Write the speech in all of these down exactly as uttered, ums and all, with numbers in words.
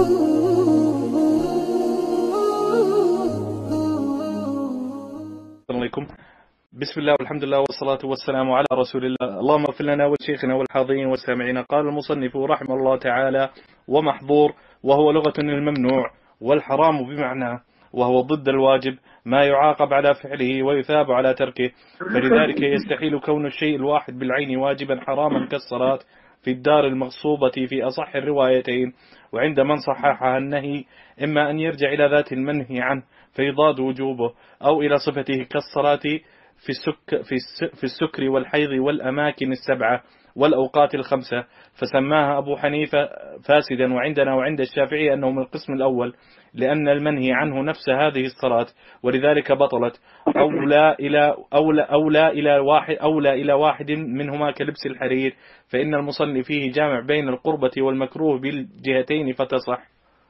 عليكم. بسم الله والحمد لله والصلاة والسلام على رسول الله. اللهم اغفر لنا ولشيخنا والحاضرين والسامعين. قال المصنف رحمه الله تعالى: ومحظور وهو لغة الممنوع، والحرام بمعنى، وهو ضد الواجب، ما يعاقب على فعله ويثاب على تركه، فلذلك يستحيل كون الشيء الواحد بالعين واجبا حراما كالصلاة في الدار المغصوبة في أصح الروايتين. وعند من صححها النهي إما أن يرجع إلى ذات المنهي عنه فيضاد وجوبه، أو إلى صفته كالصلاة في السك في في السكر والحيض والأماكن السبعة والأوقات الخمسة، فسماها أبو حنيفة فاسدا، وعندنا وعند الشافعي أنه من القسم الأول، لأن المنهي عنه نفس هذه الصلاة، ولذلك بطلت، أو لا إلى أو لا أو لا إلى واحد أو لا إلى واحد منهما كلبس الحرير، فإن المصنف فيه جامع بين القربة والمكروه بالجهتين فتصح.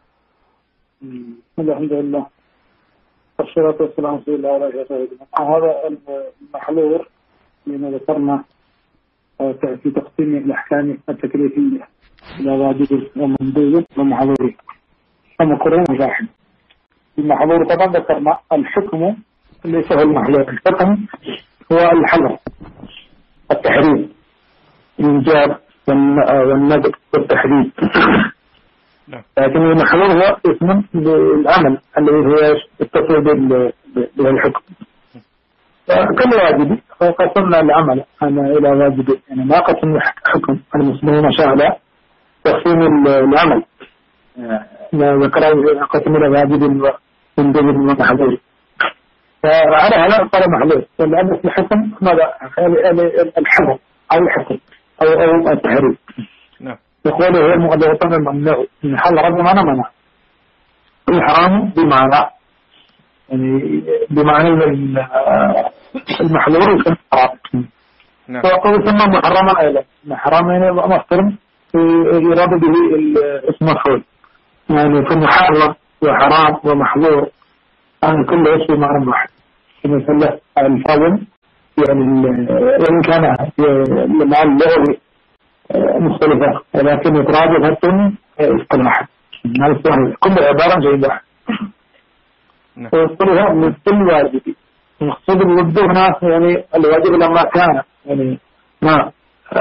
الحمد لله والصلاة والسلام على رسول الله وعلى آله وصحبه. هذا المحظور لما ذكرنا في تقسيم الأحكام التكليفية إلى واجب ومندوب ومحظور ومكروه ومباح. المحظور طبعا ذكرنا الحكم ليس هو المحظور، الحكم هو الحظر، التحريم، الإيجاب والندب والتحديد. لكن المحظور هو اسم للعمل الذي هو يتصل بالحكم. كل واجب قسمنا العمل أنا إلى واجب، يعني ما قسم الحكم. المسلمين شاهد تقسيم العمل ذكروا قسم إلى واجب ومندوب ومحظور. فعلى هذا قال محظور، لأن الحكم ماذا؟ الحظر أو الحكم أو أو التحريم. يقول هو المغلطان الممنوع، من حل رب معنى منع. الحرام بمعنى، يعني بمعنى المحظور يسمى حرام. ويقول يسمى محرما أيضا. محرم يعني مصدر يراد به اسم مفعول، يعني فمحرم وحرام ومحظور عن كل اسم معنى واحد. مثل الفضل يعني وإن كان مع اللغة مختلفة، ولكن يترادف هاتون يسكن واحد. كل عبارة جيد واحد. ويقولها من كل واجب. المقصود الوجود هنا يعني الواجب لما كان يعني ما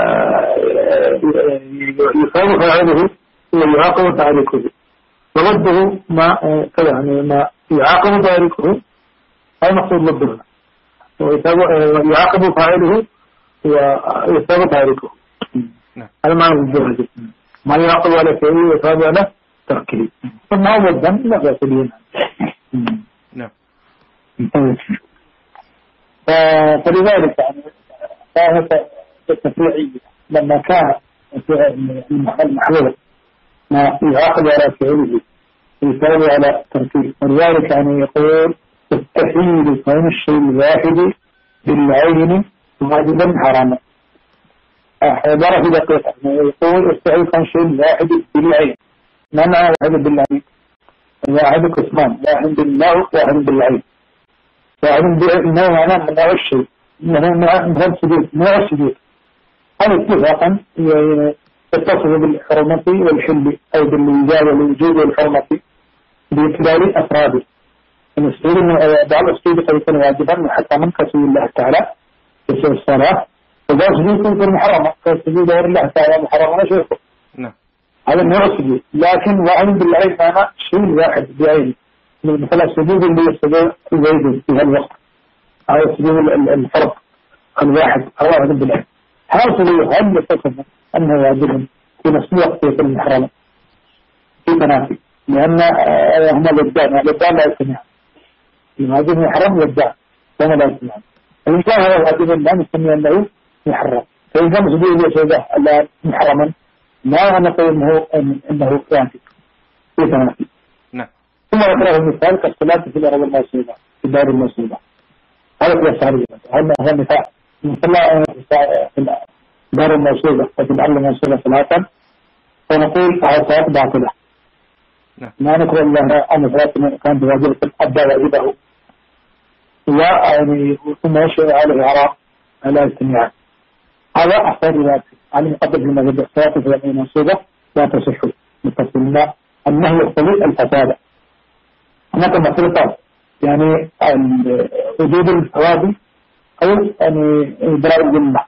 يصاب فاعله ويعاقب تاركه، وضده ما كذا يعني ما يعاقب تاركه، هذا مقصود ضده هنا. ويعاقب فاعله ويصاب تاركه، هذا ما يوجد ما يعقل ولا شيء ويصاب ولا تركه. ثم هو الدم لا بأس به. نعم. فلذلك يعني كانت التفريعية لما كان المحظور ما يعقل على فعله ويصاب على تركه، ولذلك يعني يقول تستحيل كون الشيء الواحد بالعين واجبا حراما. عبارة في دقيقة يقول استعيد كان شيء واحد بالعين. ما معنى واحد بالعين؟ واحد قسمان، واحد بالله واحد بالعين. واحد بالعين معناه من نوع الشيء، من نوع السجود، نوع السجود. هذا اتفاقا يتصل بالحرمة والحل أو بالإيجاب والوجود والحرمة باعتبار أفراده. السجود بعض السجود قد يكون واجبا حتى من كسب الله تعالى في الصلاة، وذا سجود يكون محرمة كالسجود غير الله تعالى محرمة لا شيء. نعم. هذا النوع السجود، لكن واحد بالعين معنى شيء واحد بعين. مثلا السجود اللي يسجد زيد في هالوقت، هذا السجود الفرق الواحد أو واحد بالعين. هذا السجود هل يتصف أنه واجب في نفس الوقت يكون محرمة في تنافي، لأن هما للدان، للدان لا يسمعون. الواجب محرم للدان كما لا يسمعون. إن كان هذا واجب لا نسمي أنه محرم. فإن كان سجود يسجد ألا محرما لا نقول إنه إنه واجب في تنافي. نعم. ثم ذكره المثال كالصلاة في الأرض الموصولة في الدار الموصولة. هذا هو الشهرية. هذا هو المثال. نصلى في الدار الموصولة وفي الأرض الموصولة صلاة ونقول هذا صلاة باطلة. نعم. ما نقول الله أن صلاة كانت واجبة أدى واجبه. ويعني ثم يشعر على الإعراب على الاجتماع. هذا أحسن ذلك على مقدم لما جد الصلاة في الأرض الموصولة لا تصح متصلنا النهي يقتضي الفساد. هناك مسألتان، يعني وجود الفوادي أو يعني إضرار الذمة.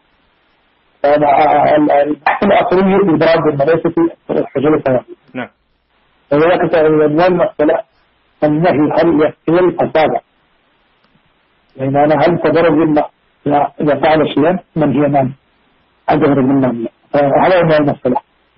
البحث الأصلي في إضرار الذمة ليس في حصول الفوادي. نعم. ولكن عنوان المسألة النهي هل يقتضي الفساد؟ يعني أنا هل تضرر الذمة إذا فعل شيئا منهي عنه أجبر الذمة؟ هذا هو المسألة.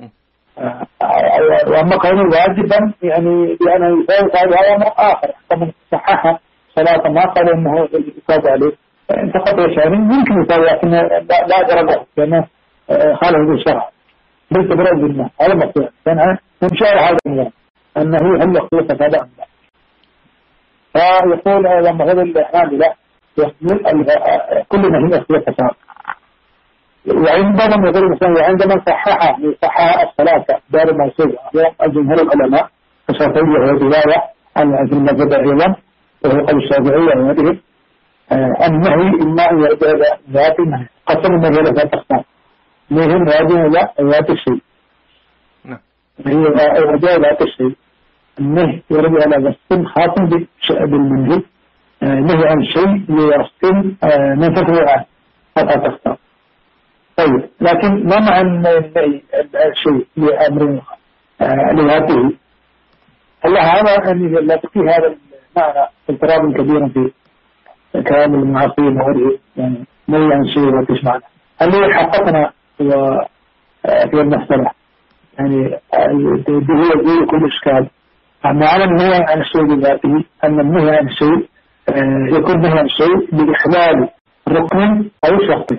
وأما قوله واجبا يعني بأنه يساوي هذا أمر آخر. طبعا صححها صلاة ما قال إنه يساوي عليه انتقد يشاري يمكن يساوي، لكن لا درجة لأنه خالف بالشرع ليس برد بالله. هذا مقصود كان من شاء هذا النظام أنه هل يخلص هذا أم لا. فيقول لما هذا الإحرام لا يحمل كل ما هي يخلص هذا. وعندما يقول المسلم وعندما صححها صحح الصلاة دار الموصول الجمهور العلماء الشافعية والرواية عن المذهب أيضا وهو قول الشافعية وغيرهم النهي إما أن يرجع ذات النهي قسم النهي إلى ذات أقسام نهي راجع إلى ذات الشيء. نهي راجع ذات الشيء النهي يرجع إلى وصف خاص بالمنهي نهي عن شيء لوصف منفصل عنه ذات أقسام. طيب لكن ما معنى الشيء لأمر لذاته؟ الله هذا أن لا تقي هذا المعنى اضطراب كبير في كلام المعاصرين وغيره، يعني نهي عن شيء ما فيش معنى. اللي حققنا هو في المسألة يعني هو يزيل كل إشكال. معنى النهي عن الشيء لذاته أن النهي عن الشيء يكون نهي عن الشيء بإحلال ركن أو شرط.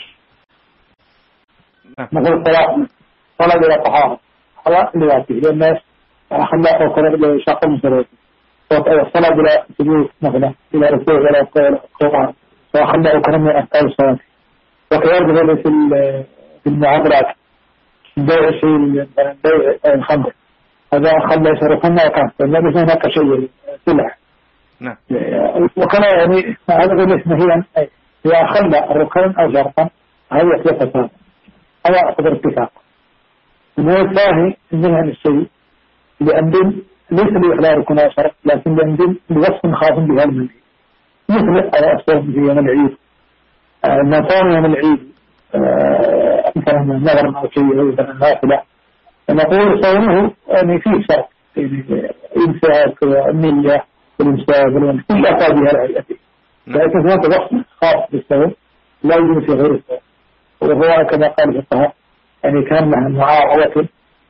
مثل الصلاة صلاة إلى طهارة صلاة لذاته للناس خلاء أو كلا شاق مسلوات الصلاة إلى سجود مثلا إلى ركوع إلى قرآن وخلاء كرم أفعال الصلاة. وكذلك في في المعاملات بيع شيء بيع الخمر هذا خلى يصرفنا وكان لأن هناك شيء سلح. نعم. وكان يعني هذا غير نهيا إذا خلى الركن أو شرطا هذا يختلف هذا أقدر اتفاق. النوع الثاني النهي عن الشيء لأن ليس لإحلال ركن أو شرط لكن لأن بوصف خاص بها المنهي مثل الصوم في يوم العيد المطار يوم العيد مثلا نظر أو شيء أو مثلا نافلة نقول صومه يعني فيه شرط إمساك والنية والإمساك والإمساك كل أفاد بها العيدة لكن هناك وصف خاص بالصوم لا يوجد في غير الصوم. وهو كما قال في الطهر يعني كان مع معاوضة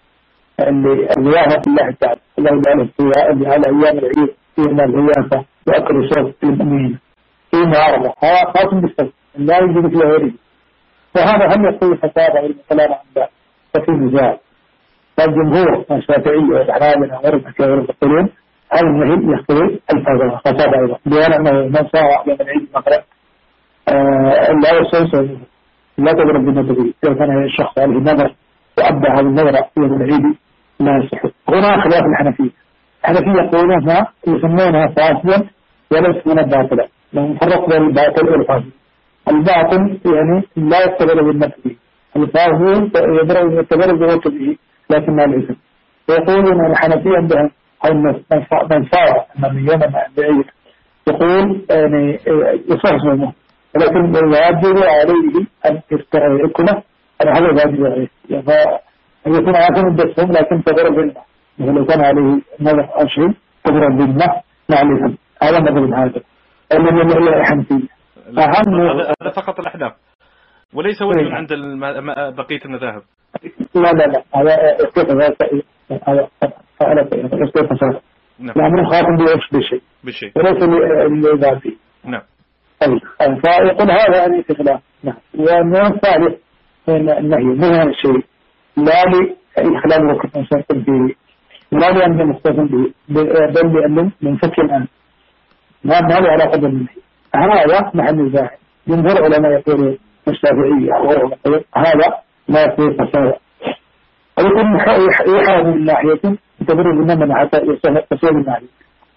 الرياضة الله تعالى الله تعالى اللي على أيام العيد فيما الرياضة وأكل الشرب للمؤمنين في معارضة هذا خاص بالصوم لا يوجد فيه غيره. فهذا هم يقول فساد والكلام عن ذلك ففي نزاع. فالجمهور الشافعي والحنابلة وغيرهم كثير يقولون هذا النهي يقتضي الفساد أيضا لأنه من صار يوم العيد مثلا لا يصوم لا تضرب بالنبي إذا كان الشخص عليه نظر وأبدى هذا النظر يوم العيد لا يصح. هنا خلاف الحنفية. الحنفية يقولونها يسمونها فاسدا ولا يسمونها باطلا لأن فرق بين الباطل والفاسد. الباطل يعني لا يتبرر بالنبي الفاسد يتبرر بوجهه لكن ما الاسم. ويقولون الحنفية عندهم من صار من يوم العيد يقول يعني يصح اسمه ولكن يجب عليه أن يكون هذا واجب عليه فيكون عاكم بسهم لكن تضرب بالله لو كان عليه نظر أو شيء تضرب بالله مع الإثم. هذا مذهب هذا الذي هو الحنفية. هذا فقط الأحناف وليس وجه عند بقية المذاهب. لا لا لا هذا يختلف هذا فعلا يختلف فساد الأمر خاطم بشيء بشيء وليس لذاتي. نعم. طيب فيقول هذا يعني استخلاف. نعم. والنوع الثالث النهي نهي عن الشيء لا لإخلال ركن مستقيم به لا لأنه مستقيم به بل لأنه منفك الآن ما له علاقة بالنهي. هذا محل نزاع. جمهور علماء يقولون الشافعية وغيرهم يقولون هذا لا يصير فساد. ويكون يحاول من ناحية تبرر من حتى يصير من ناحية.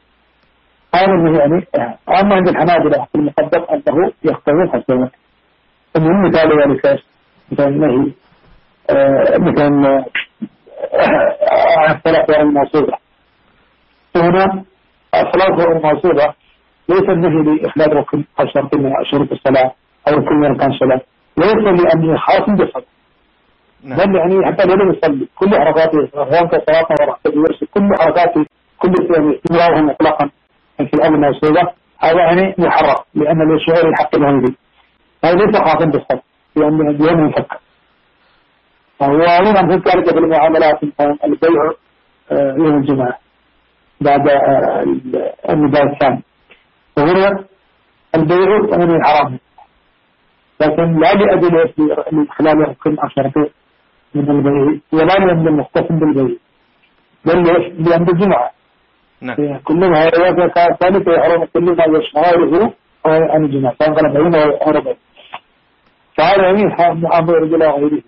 هذا يعني أما عند الحنابلة المقدم أنه يختار الحسنات. المهم مثال ذلك مثال النهي مثلا عن الصلاة غير الموصولة. هنا الصلاة غير الموصولة ليس النهي لإخلال ركن أو شرط من شروط الصلاة أو ركن من أركان الصلاة، ليس لأنه خاص بالصلاة، بل يعني حتى لو يصلي كل حركاته سواء كصلاة أو ركعة كل حركاته كل استمرارها مطلقا في الأمر الموصولة، هذا يعني محرم لأن للشعور الحق الهندي، هذا ليس خاصا بالصلاة لأنه اليوم يفكر. وأيضا في ذلك في المعاملات البيع يوم الجمعة بعد النداء الثاني، وهنا البيع يعني حرام، لكن لا لأجل خلال ركن عشرة من البيع ولا لأجل المختصم بالبيع، بل لأجل الجمعة. نعم. كل ما هي ثالثة يحرم كل ما يشمعه عن الجمعة سواء كان بينه أو ربع، فهذا يعني معامل رجل غيره.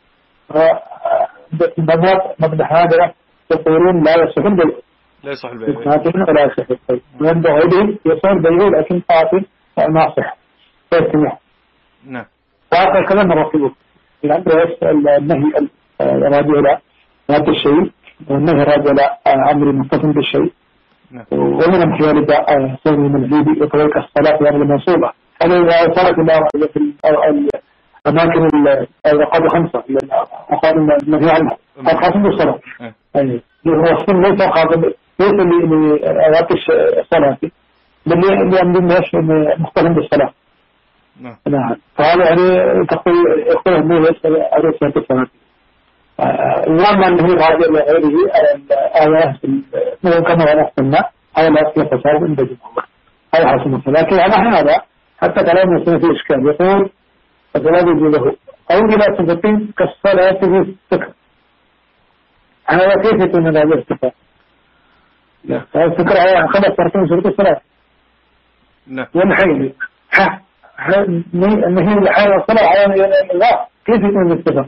فالبنات مبنى هذا يقولون لا يصح البيع، لا يصح البيع ولا يصح البيع، وعند غيره يصح البيع لكن قاتل ناصح فيسمح. نعم. وهذا كلام الرسول لأن النهي الراجع إلى هذا الشيء والنهي الراجع إلى أمر متصل بالشيء. نعم. ومن أمثال الداء صوم المزيد وكذلك الصلاة في أمر المنصوبة. هذا إذا صارت إلى أماكن الرقابة خمسة أقال النهي عنها خاصة بالصلاة. أي الرسول ليس خاصة ليس لأوقات الصلاة بل لأمر الناس مختلف بالصلاة. نعم. نعم. فهذا يعني تقول يختلف به يسأل أرسل الصلاة. وما أنه راجع لغيره الآيات كما ونحسننا هذا لا يتصور من بجمع الله هذا حسن الصلاة. لكن على هذا حتى كلام يصير فيه إشكال يقول الصلاة يجوز له أو إلى صفتين كالصلاة في السكر. هذا كيف يكون هذا السكر؟ هذا السكر هو خمس أركان شروط الصلاة. نعم. والحيل ها النهي لحال الصلاة على الله كيف يكون السكر؟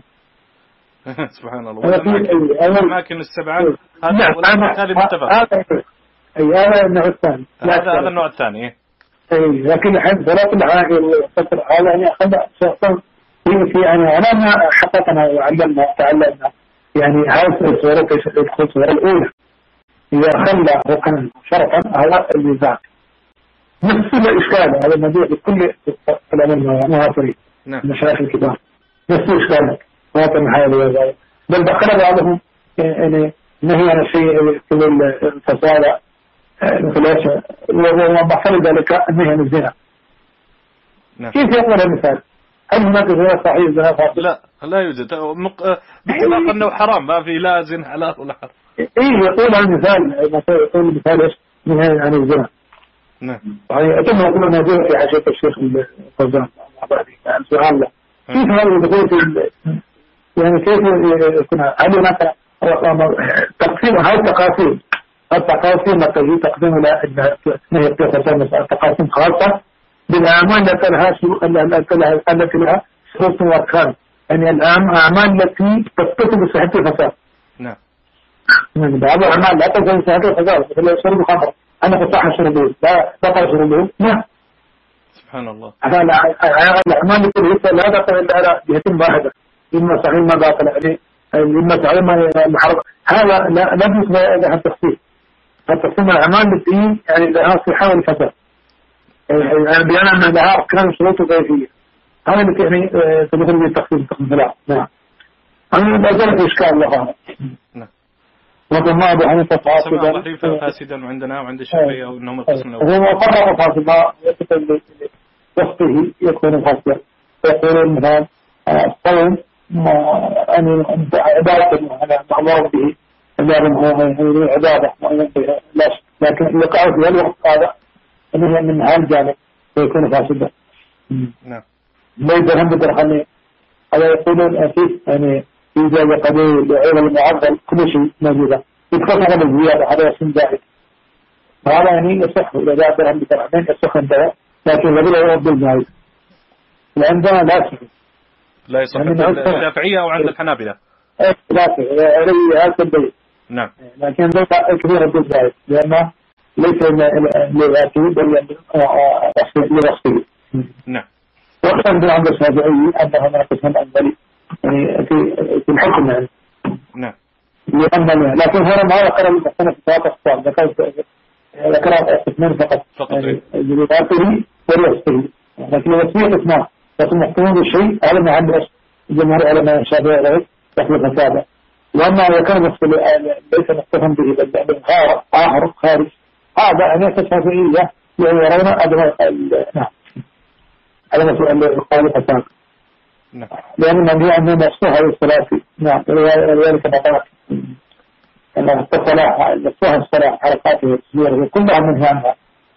سبحان الله. والأماكن السبعة هذا متفق. أي هذا النوع الثاني. هذا هذا النوع الثاني. أي لكن الحين صلاة العاقل والفترة هذا يعني أخذ شخصا في يعني أنا ما حققنا وعلمنا تعلمنا يعني هذه الصورة تدخل الصورة الأولى إذا خلى ركنا شرطا هذا النزاع نفس الإشكال هذا الموضوع بكل العلماء المهاجرين المشايخ الكبار نفس الإشكال ما كان حالي بل دخل بعضهم يعني نهي عن الشيء في الفصالة الخلاصة وبحصل ذلك النهي عن الزنا. كيف يقول المثال؟ هل هناك زنا صحيح زنا فاضل؟ لا لا يوجد بإطلاق أنه حرام ما في لا زنا حلال ولا حرام. إيه يقول المثال يقول المثال إيش نهي عن الزنا. نعم. يعني أتم يقول موجود في حاجة الشيخ الفوزان يعني سؤال له كيف هذا الدخول في يعني كيف يكون هل هناك تقسيم هاي التقاسيم التقاسيم التي تقدم إلى نهي التقاسيم خاصة بالأعمال التي لها التي لها شروط وأركان يعني الأعمال التي تتصل بصحة الفساد. نعم. بعض الأعمال لا تتصل بصحة الفساد مثل شرب الخمر أنا قطع شربه لا بقى شربه لا. سبحان الله. هذا الأعمال التي لا تقل إلا على جهة واحدة إما صحيح ما باطل عليه إما صحيح ما محرم هذا لا لا يجوز لها التخصيص. التقسيم الأعمال التي يعني لها صحة والفساد يعني بيان أن لها أركان شروط وكيفية هذا اللي يعني تدخل في التقسيم التقسيم ثلاث. نعم. أنا لا زال إشكال الله. نعم. وكما أبو حنيفة فاسدا ضعيفا فاسدا عندنا وعند الشافعية وإنهم القسم الأول. هو فرق فاسدا يكتب وقته يكون فاسدا يقولون مثلا الصوم أن عبادة أنا معمر به عبادة عبادة لا لكن اللقاء في الوقت هذا أنه من هذا الجانب ويكون فاسدا. نعم. ليس هم بدرخاني هذا يقولون أكيد يعني في جاية قبيل لعيلة المعضل كل شيء موجودة يتخصص بالزيادة هذا يسمى زائد فهذا يعني يصح إذا جاء درهم بدرهمين يصح عندها لكن لابد أن يفضل زائد لعندنا لا يصح لا يصح عند الشافعية أو عند الحنابلة لا يصح هذا البيت. نعم. لكن ذلك كبير بالزائد لأنه ليس لذاته بل لرصده. نعم. وأخذ عند الشافعي أن هناك قسم أنبلي يعني في في الحكم يعني. نعم. لأن لكن هنا ما ذكر المحسن في ثلاث أقسام، ذكر ذكر اثنين فقط، يعني جلداته وريسته، لكن الوصية اثنان، لكن محكوم بالشيء هذا ما عنده جمهور علماء الشافعي غير يخلق فسادا. وأما إذا كان ليس مستفهم به بل آخر خارج هذا أن الشافعية يرون أدنى نعم هذا مسؤول القول فساد، لأن من هي أنه مفتوح على الصلاة نعم ولذلك بطلت أنه الصلاة مفتوح الصلاة حركاته والتصوير كلها منها عنها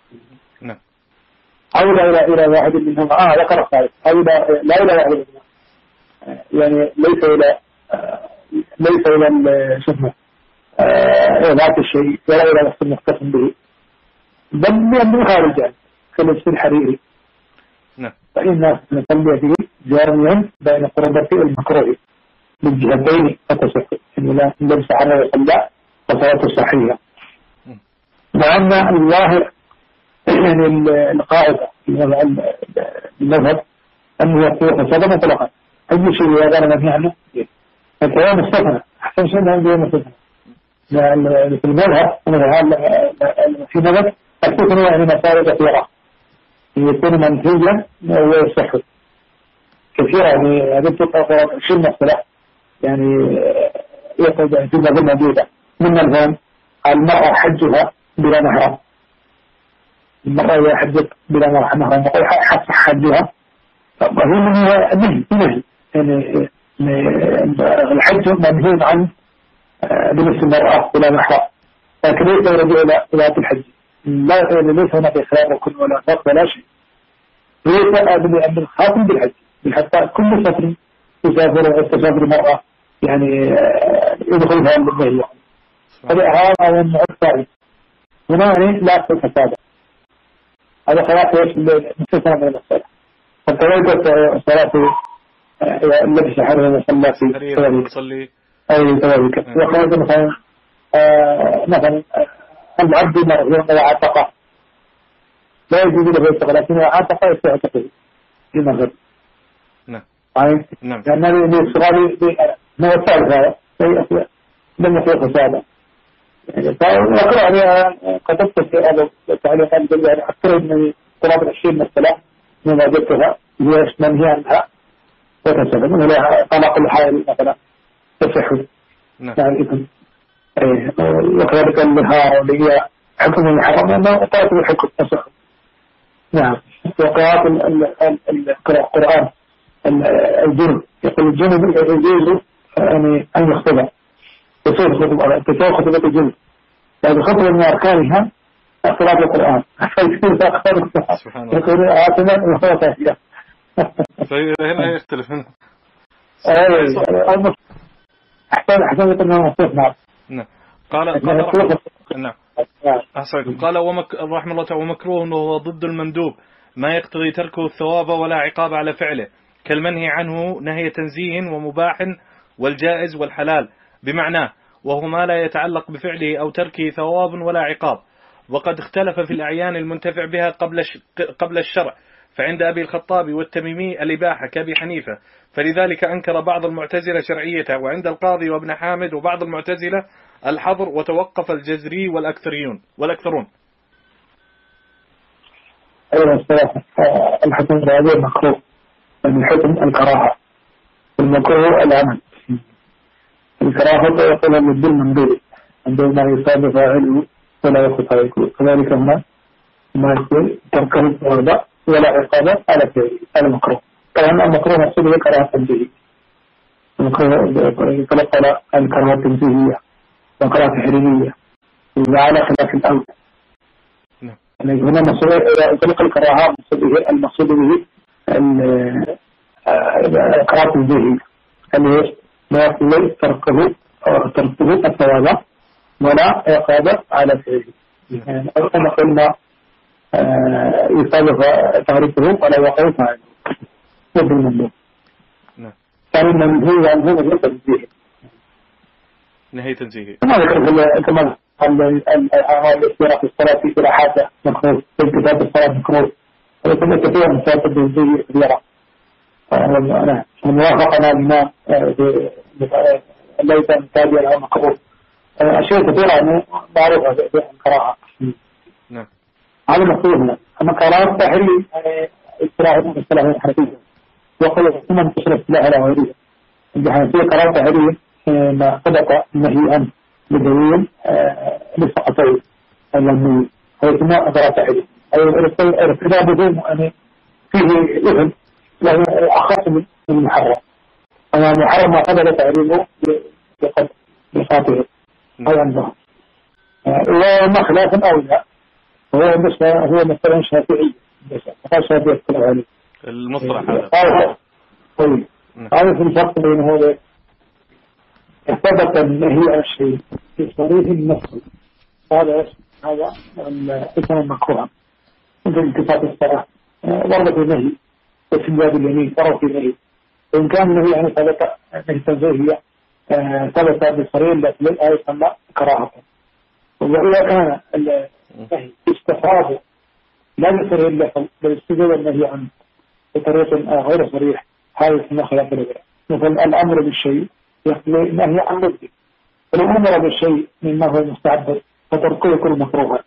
أو لا إلى إلى واحد منهم آه ذكر خالد أو لا لا إلى واحد منهم يعني ليس إلى ليس إلى شفنا ذات الشيء ولا إلى نفس المختص به بل من خارج عنه كاللبس الحريري. نعم. فإن الناس نصلي فيه جاريا بين قربتي والمكروه بالجهتين فتصح إن لا لبس حريري يصلى فصلاته صحيحة. وأن الظاهر يعني القاعدة المذهب أنه يكون فسادا مطلقا أي شيء هذا منهي عنه فالكلام مستثنى أحسن شيء أنه يكون مستثنى. في المذهب في مذهب الفتنة يعني مسائل كثيرة يكون منهجا ويصح كثيرة يعني هذه تقرأ شيء مثلا يعني يقول في مذهب موجودة من الفهم المرأة حجها بلا محرم، المرأة إذا حجت بلا محرم حصح حجها وهي منها نهي نهي يعني الحج منهي عن بالنسبة للمرأة بلا محرم، لكن ليس يرجع إلى ذات الحج لا ليس هناك إخلاف وكل ولا فرق ولا شيء، ليس أن الخاتم بالحج حتى كل سفر تسافر تسافر المرأة يعني يدخلها بالنهي هذا هذا النوع الثاني هنا يعني لا فساد هذا خلاص ايش مستثنى من الصلاة فكذلك الصلاة التي شحرها صلى في يصلي أي كذلك وقال مثلا مثلا العبد مرغوب إذا عتق لا يجوز له يعتق لكن إذا عتق يستعتقه في مغرب نعم نعم لأن الصغار ما يفعل هذا لم يكن فسادا فأقرأ عليها كتبت في هذا التعليقات يعني أكثر من قرابة العشرين مسألة مما وجدتها هي منهي عنها وتسبب من لها طلاق الحائل مثلا تصح يعني الإثم وكذلك النهار اللي هي حكم المحرم أنه قرأت الحكم تصح نعم وقراءة القرآن الجنب يقول الجنب يجوز يعني أن يخطب تسوي خطبة الجنب يعني خطبة من أركانها قراءة القرآن فيصير تأخذ يقول آتنا وخطبة فيها هنا يختلف هنا أحسن أحسن يقول أنه مصير نعم نعم قال قال نعم أحسن قال ومك رحمه الله تعالى ومكروه أنه ضد المندوب ما يقتضي تركه الثواب ولا عقاب على فعله كالمنهي عنه نهي تنزيه ومباح والجائز والحلال بمعناه وهو ما لا يتعلق بفعله أو تركه ثواب ولا عقاب وقد اختلف في الأعيان المنتفع بها قبل قبل الشرع فعند أبي الخطاب والتميمي الإباحة كأبي حنيفة فلذلك أنكر بعض المعتزلة شرعيتها وعند القاضي وابن حامد وبعض المعتزلة الحظر وتوقف الجزري والأكثريون والأكثرون. أيضا الصراحة الحكم هذا المكروه من حكم الكراهة المكروه العمل الكراهة يقول أن الدل مندوب عندما ما يصاب فاعله ولا يخطى يكون كذلك هنا ما يقول تركه الوضع ولا عقابة على فعله المكروه طبعا المكروه مقصود به كراهة تنزيهية المكروه يتلقى الكراهة التنزيهية وكراهة تحريمية وعلى خلاف الأول يعني هنا مقصود يطلق الكراهة المقصود به الكراهة التنزيهية اللي ما يقول تركه تركه الثواب ولا عقابة على فعله يعني أنا قلنا يصادف تعريفه ولا يقع فاعله ضد المندوب كان المنهي عنه نهي تنزيهي نهي تنزيهي كما ذكر كما الأعمال الاستراحة في الصلاة في حاجة مكروه في كتاب الصلاة مكروه ولكن كثير من صلاة التنزيهي كبيرة الموافقة لما ليس متابعا أو مكروه أشياء كثيرة يعني معروفة بالقراءة. نعم. هذا مكتوب هنا. أما قراءة تحريم يعني اصطلاح اصطلاح الحنفية وقل ثم انتشر اصطلاح الغيرية. الحنفية قراءة تحريم ما سبق النهي عنه بدليل للسقطين اللمية هو ثم قراءة تحريم. أي الارتداد بدون يعني فيه إذن له أخص من المحرم. أما المحرم ما قبل تحريمه بقدر بخاطئه. هذا النظام. وما خلاف أولى هو هو مثلا شافعي مثلا شافعي يتكلم عليه المصطلح هذا. طيب هذا في الفرق بين هذا ثبت النهي عن الشيء في صريح النص هذا هذا اسم مكروه مثل انتفاض الصلاة ضربة النهي وفي باب اليمين طرف النهي وإن كان النهي يعني ثبت نهي تنزيهية ثبت بالصريح التي لا يسمى كراهة. وإذا كان النهي استفاض لا يصرح اللفظ بل استجاب النهي عنه بطريقة غير صريح هذا يسمى خلاف الأولى. مثل الأمر بالشيء يقضي النهي عن ضده ولو أمر بالشيء مما هو مستعبد فتركه يكون مكروها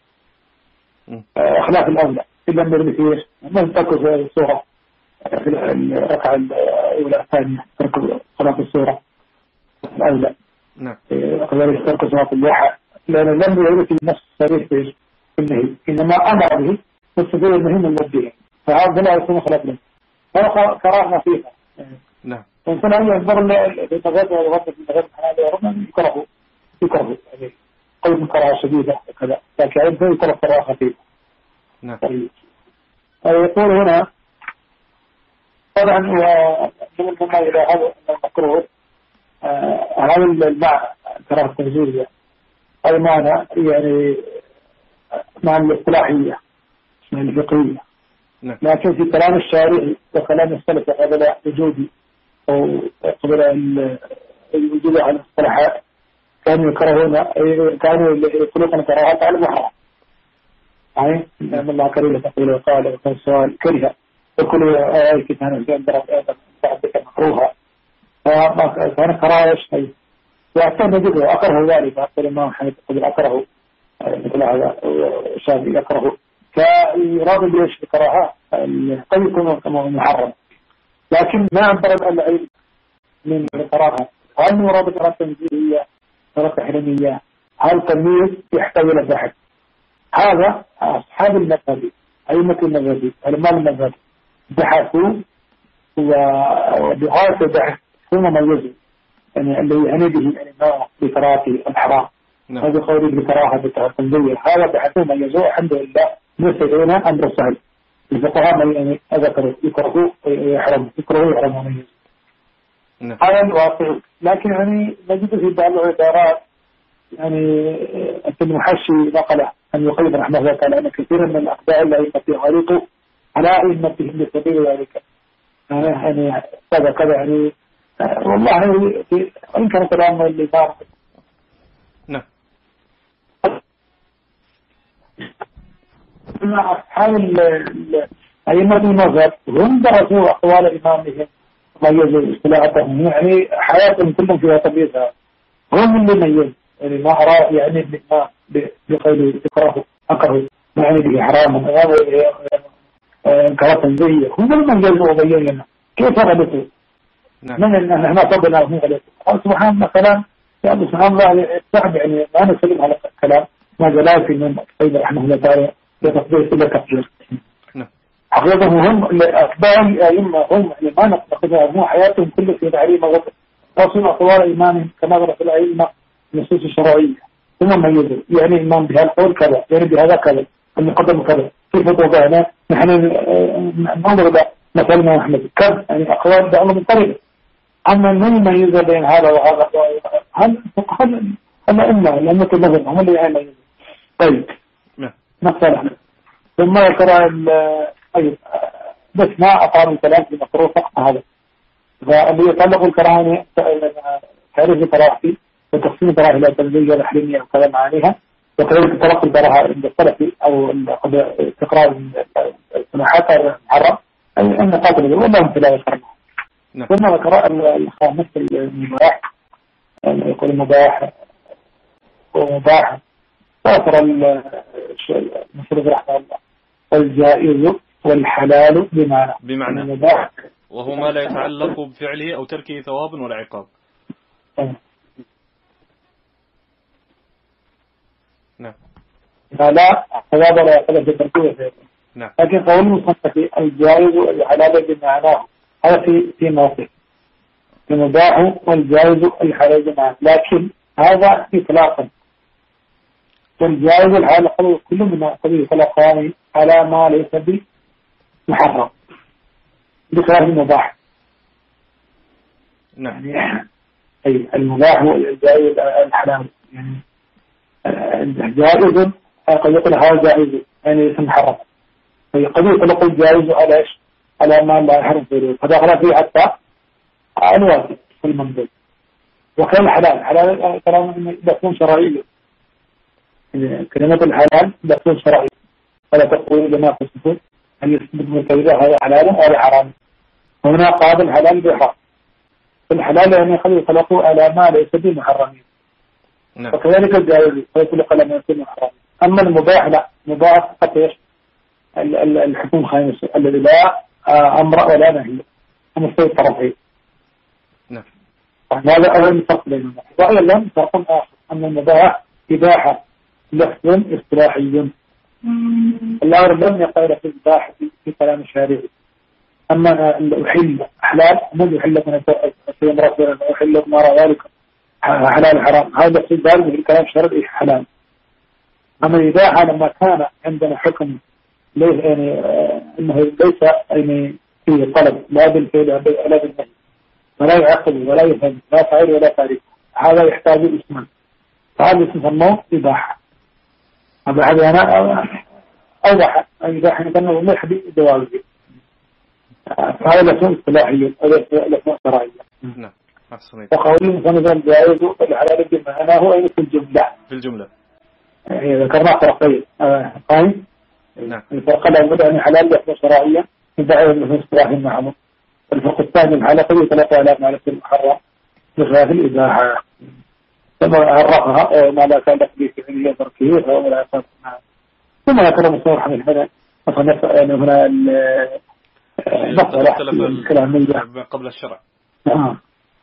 خلاف الأولى إلا أمر بكيش من ترك الصورة في الركعة الأولى الثانية ترك صلاة الصورة الأولى كذلك ترك صلاة اللوحة لأن لم يرد في نفس صريح في النهي إنما أمر به والسبيل المهم المبدئ فهذا لا يكون خلاف له هذا كراهة فيها. نعم. وإنسان أن ينظر للمغاد والغد في المغاد هذا ربما يكره يكره يعني قول كراهة شديدة وكذا لكن عندما يكره كراهة خفيفة. نعم. يقول هنا طبعا ومن ثم إلى هذا المكروه هذا المعنى كراهة التنزيل هذا معنى يعني معنى الاصطلاحية معنى الفقهية. نعم. لكن في كلام الشارعي وكلام السلف قبل وجودي أو قبل الوجود على الاصطلاحات كانوا يكرهون كانوا يقولون كراهات على المحرم. يعني إن الله كريم تقول وقال وكان سؤال كره وكل آية كان في أندرة بك مكروها كان كراهة شيء وأحسن نجده أكره ذلك أقول ما حيث قبل أكره مثل هذا شاب يكره كيراد بيش الكراهة قد يكون كما محرم لكن ما عبر العلم من الكراهة هل مراد كراهة تنزيهية كراهة تحريمية هل تمييز يحتوي إلى بحث هذا أصحاب المذهب أئمة المذهب علماء المذهب بحثوا وبغاية البحث ثم ميزوا يعني الذي يعني به الإمام بكراهة الحرام هذا قولي بكراهة التنزيهية هذا بحثوا ميزوا الحمد لله نسيرون أمر سهل الفقهاء يعني أذكروا يكرهوا ويحرموا يكرهوا ويحرموا وميزوا هذا الواقع. لكن يعني نجد في بعض العبارات يعني المحشي نقله أن يقيد رحمه الله تعالى أن كثيرا من الأخبار التي غلطوا على أئمتهم بسبيل ذلك يعني كذا كذا يعني والله وإن كان كلام اللي صار نعم. أصحاب أئمة المذهب هم درسوا أقوال إمامهم ميزوا اصطلاحاتهم يعني حياتهم كلهم فيها تمييزها هم اللي ميزوا يعني ما أرى يعني ما بقول يكره أكره ما يعني به حرام كراهة تنزيهية هم اللي ميزوا وبينوا لنا كيف غلطوا من إن إحنا طبنا هم غلطوا سبحان الله كلام يعني سبحان الله صعب يعني ما نسلم على الكلام ما جلال في من قيد رحمه الله تعالى يتقدير كل تقدير حقيقة هم أتباع الأئمة هم يعني ما نقدر مو حياتهم كله في تعليم غلط رسول أطوار إيمانهم كما ذكر الأئمة النصوص الشرعية ثم ميزوا يعني إمام بهذا القول كذا يعني بهذا كذا المقدم كذا كيف توضعنا نحن ننظر إلى مثلنا أحمد كذا يعني أقوال بأمر من طريقة أما من يميز بين هذا وهذا هل هل هل أمة الأمة المذهب هم اللي يميزوا. طيب نقصر ثم يقرأ طيب بس ما أطار الكلام في مقروء فقط هذا فاللي يطلق الكراهة تعريف الكراهة وتقسيم الكراهة إلى تنزيهية وتحريمية وكذا معانيها وكذلك تلقي الكراهة عند السلفي أو استقرار السماحات المحرم أن قاتل والله لا يخرج. ثم ذكر الخامس المباح يقول المباح ومباح. وأثر المفروض رحمه الله الجائز والحلال بمعنى بمعنى المباح، وهو ما لا يتعلق بفعله أو تركه ثواب ولا عقاب. نعم. لا ثواب ولا عقاب في تركه. نعم. لكن قول المصنف الجائز والحلال بمعناه هذا في في موقف المباح والجائز والحلال بمعنى، لكن هذا إطلاقا. والجائز والحلال كل من قبيل خلقان على ما ليس بمحرم بخلاف المباح. نعم. يعني أي المباح والجائز والحلال يعني جائز قد يقول هذا جائز يعني ليس محرم، قد يطلق الجائز على ايش؟ على ما لا يحرم فيه، فدخل فيه حتى الواجب في المنزل. وكان الحلال حلال كلام دخول شرعي، كلمة الحلال دخول شرعي، فلا تقول لما تصفون أن يثبت من كذا هذا حلال وهذا حرام. هنا قابل الحلال بحرام، الحلال يعني قد يطلقوا على ما ليس بمحرمين. نعم. وكذلك الجائز يطلق على ما ليس بمحرم. أما المباح لا، مباح فقط ايش؟ الحكم الخامس الذي لا أمر ولا نهي مستوى الطرفين. نعم. هذا أول فرق بينهما. وأيضا فرق آخر أن المباح إباحة لفظ اصطلاحي. الله لم يقل في الإباحة في كلام الشارعي. أما الأحل حلال من يحل من السيد رسول أحل ما رأى ذلك حلال حرام، هذا في ذلك في الكلام الشرعي حلال. أما الإباحة لما كان عندنا حكم ليس يعني انه ليس يعني في طلب لا بالفعل ولا بالنهي، ولا يعقل ولا يفهم لا فاعل ولا تارك، هذا يحتاج اسما، فهذا اسم سموه إباحة. هذا أنا أوضح إباحة كأنه ملح بدواجه، فهذا لسون اصطلاحي لسون شرعي. نعم. وقولي مثلا الجائز والحلال بمعناه أين في الجملة في الجملة يعني ذكرنا فرقين قائم. نعم. الفرق الأول أن حلال لحظة شرعية يدعي مثل اصطلاح المعروف. الفرق الثاني الحلال يتلقى على معرفة المحرم بخلاف الإباحة، ثم عرفها ما لا كان به فعلية تركيه فهو لا يصح. ثم ذكر مصور حمل هنا مثلا يعني هنا المسألة الكلام قبل الشرع. نعم.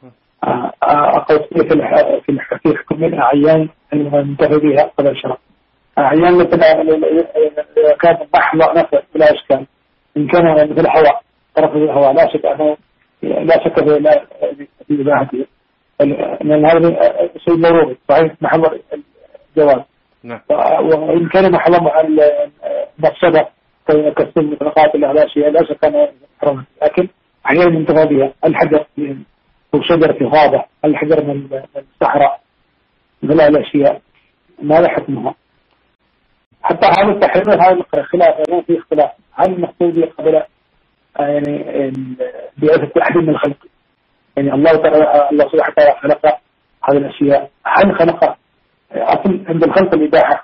أقول في في حكم الأعيان المنتهى بها قبل الشرع. أعيان مثل كان محض نفسه بلا إشكال، إن كان مثل هواء طرف الهواء لا شك أنه لا شك في إباحته، لأن هذا شيء ضروري صحيح محض الجواز. نعم. وإن كان محض مفسدة كالسن مثل قاتل هذا شيء لا شك أنه حرام، لكن أحيانا منتهى بها الحجر أو شجر في غابة، الحجر من الصحراء مثل الأشياء ما لا حكمها. حتى هذا التحرير هذا الخلاف يعني في اختلاف، هل المقصود قبل يعني بإعادة أحد من الخلق، يعني الله تعالى الله سبحانه وتعالى خلق هذه الأشياء، هل خلق أصل عند الخلق الإباحة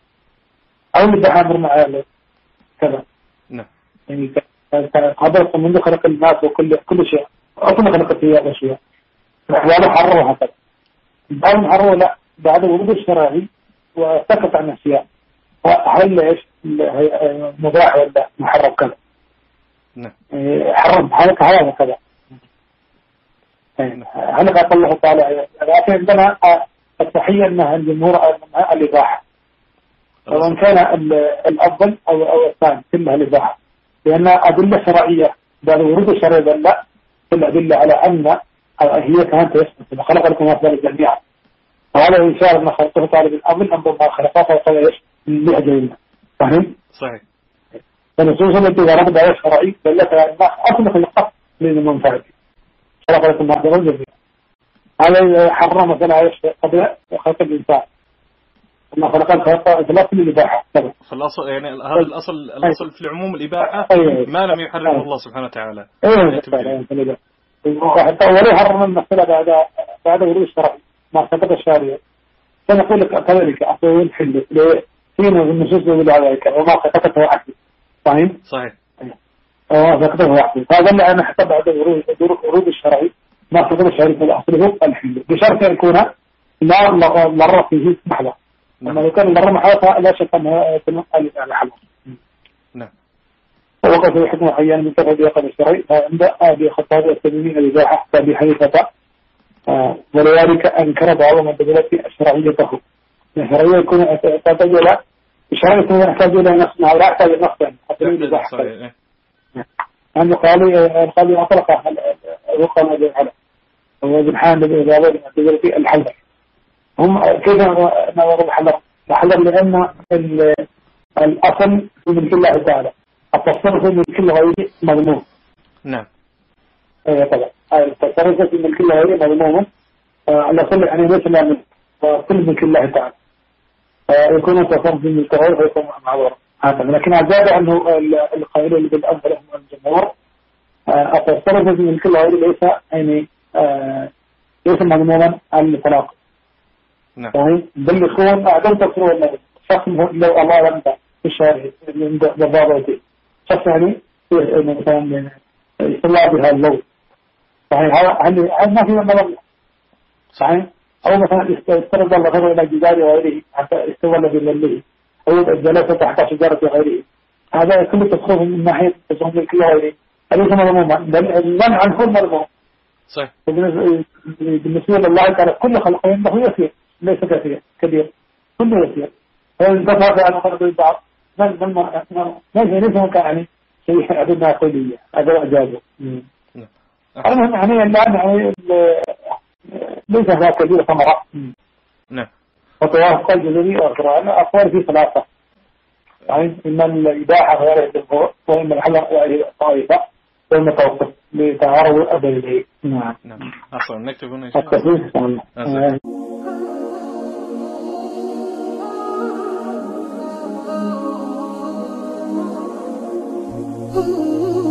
أو الإباحة أمر معاه كذا؟ نعم. يعني قبل منذ خلق الناس وكل كل شيء أصلا خلقت هي الأشياء، وهذا حرر هكذا. بعد محرر لا بعد ورود الشرعي وسكت عن الأشياء، هل ايش مباح ولا محرم كذا؟ نعم. حرم حلق هذا كذا. هل قال الله تعالى لكن عندنا الصحيح أنها الجمهور أنها الإباحة، وإن كان الأفضل أو أو الثاني كلها الإباحة، لأن أدلة شرعية بعد ورود الشرع لا كل أدلة على أن هي كانت يسمى خلق لكم أفضل جميعا، وهذا إشارة أن خلقه تعالى بالأمر أمر ما خلقه فقال إيش لأجلنا. فهم؟ صحيح. فنصوص التي وردت على الشرعي دلت على أن أصل خلقه للمنفعة خلق لكم أفضل جميعا. هذا حرم مثلا إيش قبل خلق الإنسان ما خلق الخلق إطلاق للإباحة. فالأصل يعني هذا الأصل الأصل في العموم الإباحة ما لم يحرمه الله سبحانه وتعالى. إيه. وحتى ولو حرم المسألة بعد بعد ورود الشرع ما سقط الشارع، فنقول لك كذلك أقول حل ليه فينا النصوص يقول عليك وما سقطت وحده. فاهم؟ صحيح. اه سقطت وحده، هذا اللي أنا حتى بعد ورود ورود الشرع ما سقط الشارع في الأصل هو الحل بشرط أن يكون لا مر فيه محظة. أما لو كان مر محظة لا شك أنه يتم الحظر. نعم. ووقف الحكم أحيانا من كفى بيقظ الشرعي فعند أبي خطاب التميمين الإباحة حتى بحنيفة ولذلك أنكر بعض المدلة الشرعيته. الشرعية يكون تحتاج إلى الشرعية يكون يحتاج إلى نص أو لا يحتاج إلى نص حتى الإباحة. أنه قال قال أطلق وقال ابن على وابن حامد الإجابة المدلة الحذر. هم كيف نظر الحذر؟ الحذر لأن الأصل في ملك الله تعالى، التصرف في ملك الغير مضمون. نعم. ايه طبعا التصرف في ملك الله غير مضمون. الأصل يعني ليس لا كل ملك الله تعالى. يكون التصرف في ملك غير فيكون معذورا. لكن أزاد عنه القائل اللي بالأمر لهم الجمهور التصرف في ملك الله غير ليس يعني ليس مضمونا على الإطلاق. نعم. بل يكون أعدم تصرف النبي شخص لو الله لم في الشارع من ضبابته شخص يعني مثلا يطلع بها اللون صحيح. هل هل ما في نظر صحيح؟ أو مثلا استرد الله خير إلى جدار غيره حتى استولى بظله أو الجلسة تحت شجرة غيره. هذا كل تصرف من ناحية تصرف ملك غيره أليس مضموما؟ بل منع عنه مضمون. صحيح. بالنسبة لله تعالى كل خلقه عنده يسير ليس كثير كبير كله يسير. فانتفع على قرب البعض من من ما ليس مكان يعني شيء أدنى كلية هذا إجازة. المهم يعني الآن يعني ليس هذا كبير ثمرة. نعم. وتوافق الجزري أخرى أنا أقوال في ثلاثة يعني إما الإباحة غير الجمهور وإما الحلق غير الطائفة وإما توقف لتعارض الأدلة. نعم. نعم. أصلا نكتب هنا التفريق. Ooh.